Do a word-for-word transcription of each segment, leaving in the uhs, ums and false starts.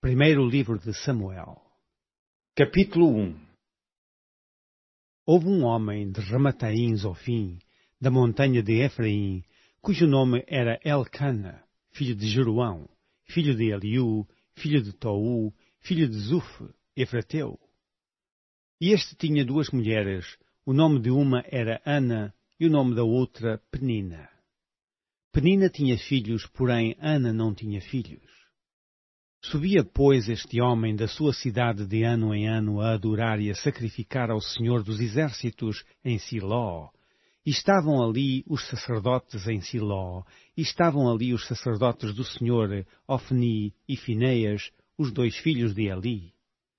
Primeiro livro de Samuel. Capítulo um. Houve um homem de Ramataim Zofim, da montanha de Efraim, cujo nome era Elcana, filho de Jeroão, filho de Eliú, filho de Tou, filho de Zuf, Efrateu. E este tinha duas mulheres, o nome de uma era Ana e o nome da outra Penina. Penina tinha filhos, porém Ana não tinha filhos. Subia, pois, este homem da sua cidade de ano em ano a adorar e a sacrificar ao Senhor dos Exércitos em Siló. E estavam ali os sacerdotes em Siló, e estavam ali os sacerdotes do Senhor, Ofni e Finéias, os dois filhos de Eli.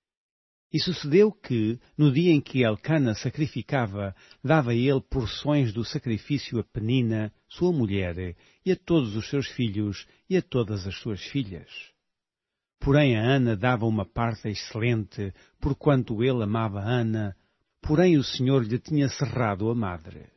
E sucedeu que, no dia em que Elcana sacrificava, dava ele porções do sacrifício a Penina, sua mulher, e a todos os seus filhos, e a todas as suas filhas. Porém a Ana dava uma parte excelente, porquanto ele amava Ana, porém o Senhor lhe tinha cerrado a madre.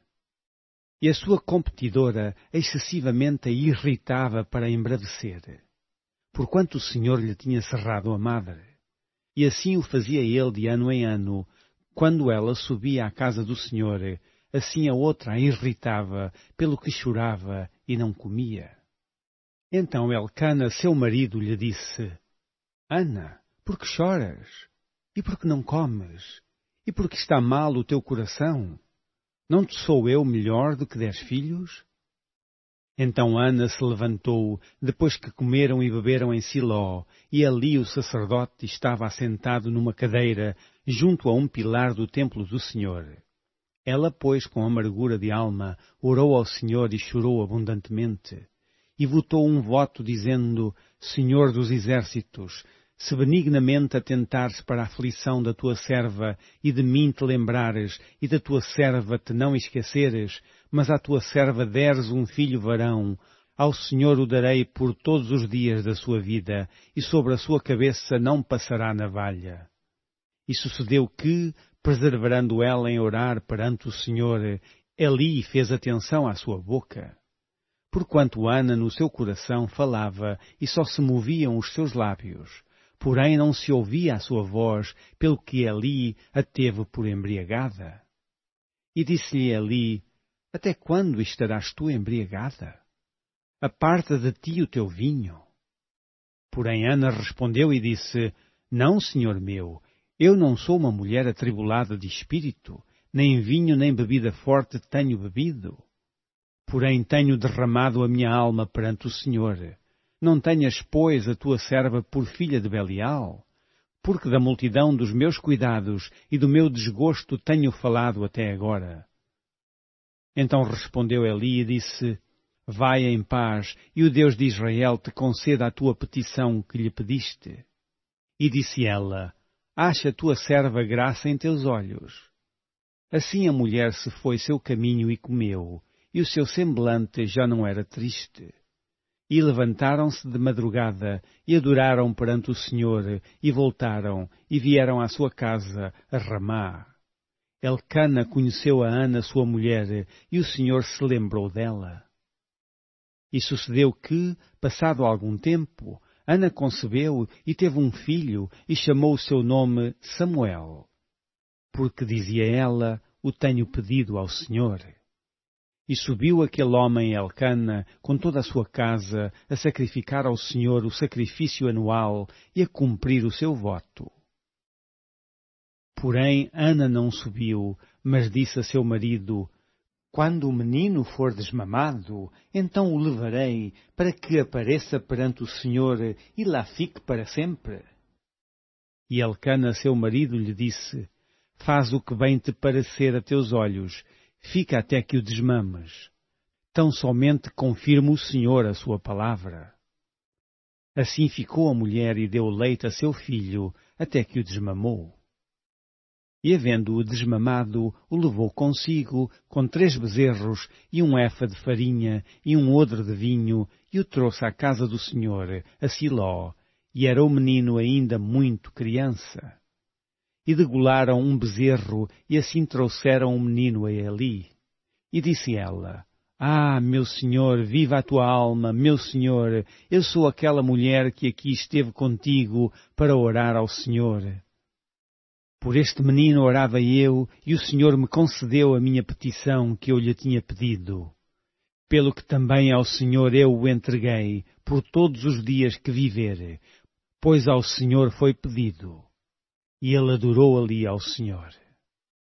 E a sua competidora excessivamente a irritava para embravecer, porquanto o Senhor lhe tinha cerrado a madre. E assim o fazia ele de ano em ano, quando ela subia à casa do Senhor, assim a outra a irritava, pelo que chorava e não comia. Então Elcana, seu marido, lhe disse: Ana, por que choras? E por que não comes? E por que está mal o teu coração? Não te sou eu melhor do que dez filhos? Então Ana se levantou, depois que comeram e beberam em Siló, e ali o sacerdote estava assentado numa cadeira, junto a um pilar do templo do Senhor. Ela, pois, com amargura de alma, orou ao Senhor e chorou abundantemente. E votou um voto, dizendo: Senhor dos Exércitos, se benignamente atentares para a aflição da tua serva, e de mim te lembrares, e da tua serva te não esqueceres, mas à tua serva deres um filho varão, ao Senhor o darei por todos os dias da sua vida, e sobre a sua cabeça não passará navalha. E sucedeu que, perseverando ela em orar perante o Senhor, Eli fez atenção à sua boca. Porquanto Ana no seu coração falava, e só se moviam os seus lábios, porém não se ouvia a sua voz, pelo que Eli a teve por embriagada. E disse-lhe Eli: Até quando estarás tu embriagada? Aparta de ti o teu vinho. Porém Ana respondeu e disse: Não, senhor meu, eu não sou uma mulher atribulada de espírito, nem vinho nem bebida forte tenho bebido. Porém tenho derramado a minha alma perante o Senhor. Não tenhas, pois, a tua serva por filha de Belial, porque da multidão dos meus cuidados e do meu desgosto tenho falado até agora. Então respondeu Eli e disse: Vai em paz, e o Deus de Israel te conceda a tua petição que lhe pediste. E disse ela: Acha a tua serva graça em teus olhos. Assim a mulher se foi seu caminho e comeu, e o seu semblante já não era triste. E levantaram-se de madrugada, e adoraram perante o Senhor, e voltaram, e vieram à sua casa, a Ramá. Elcana conheceu a Ana, sua mulher, e o Senhor se lembrou dela. E sucedeu que, passado algum tempo, Ana concebeu e teve um filho, e chamou o seu nome Samuel. Porque dizia ela: O tenho pedido ao Senhor. E subiu aquele homem Elcana, com toda a sua casa, a sacrificar ao Senhor o sacrifício anual e a cumprir o seu voto. Porém Ana não subiu, mas disse a seu marido: Quando o menino for desmamado, então o levarei, para que apareça perante o Senhor e lá fique para sempre. E Elcana, seu marido, lhe disse: Faz o que bem te parecer a teus olhos, fica até que o desmames. Tão somente confirma o Senhor a sua palavra. Assim ficou a mulher e deu leite a seu filho, até que o desmamou. E havendo-o desmamado, o levou consigo, com três bezerros, e um éfa de farinha, e um odre de vinho, e o trouxe à casa do Senhor, a Siló, e era o menino ainda muito criança. E degolaram um bezerro, e assim trouxeram o menino a Eli. E disse ela: Ah, meu Senhor, viva a tua alma, meu Senhor, eu sou aquela mulher que aqui esteve contigo para orar ao Senhor. Por este menino orava eu, e o Senhor me concedeu a minha petição que eu lhe tinha pedido. Pelo que também ao Senhor eu o entreguei, por todos os dias que viver, pois ao Senhor foi pedido. E ele adorou ali ao Senhor.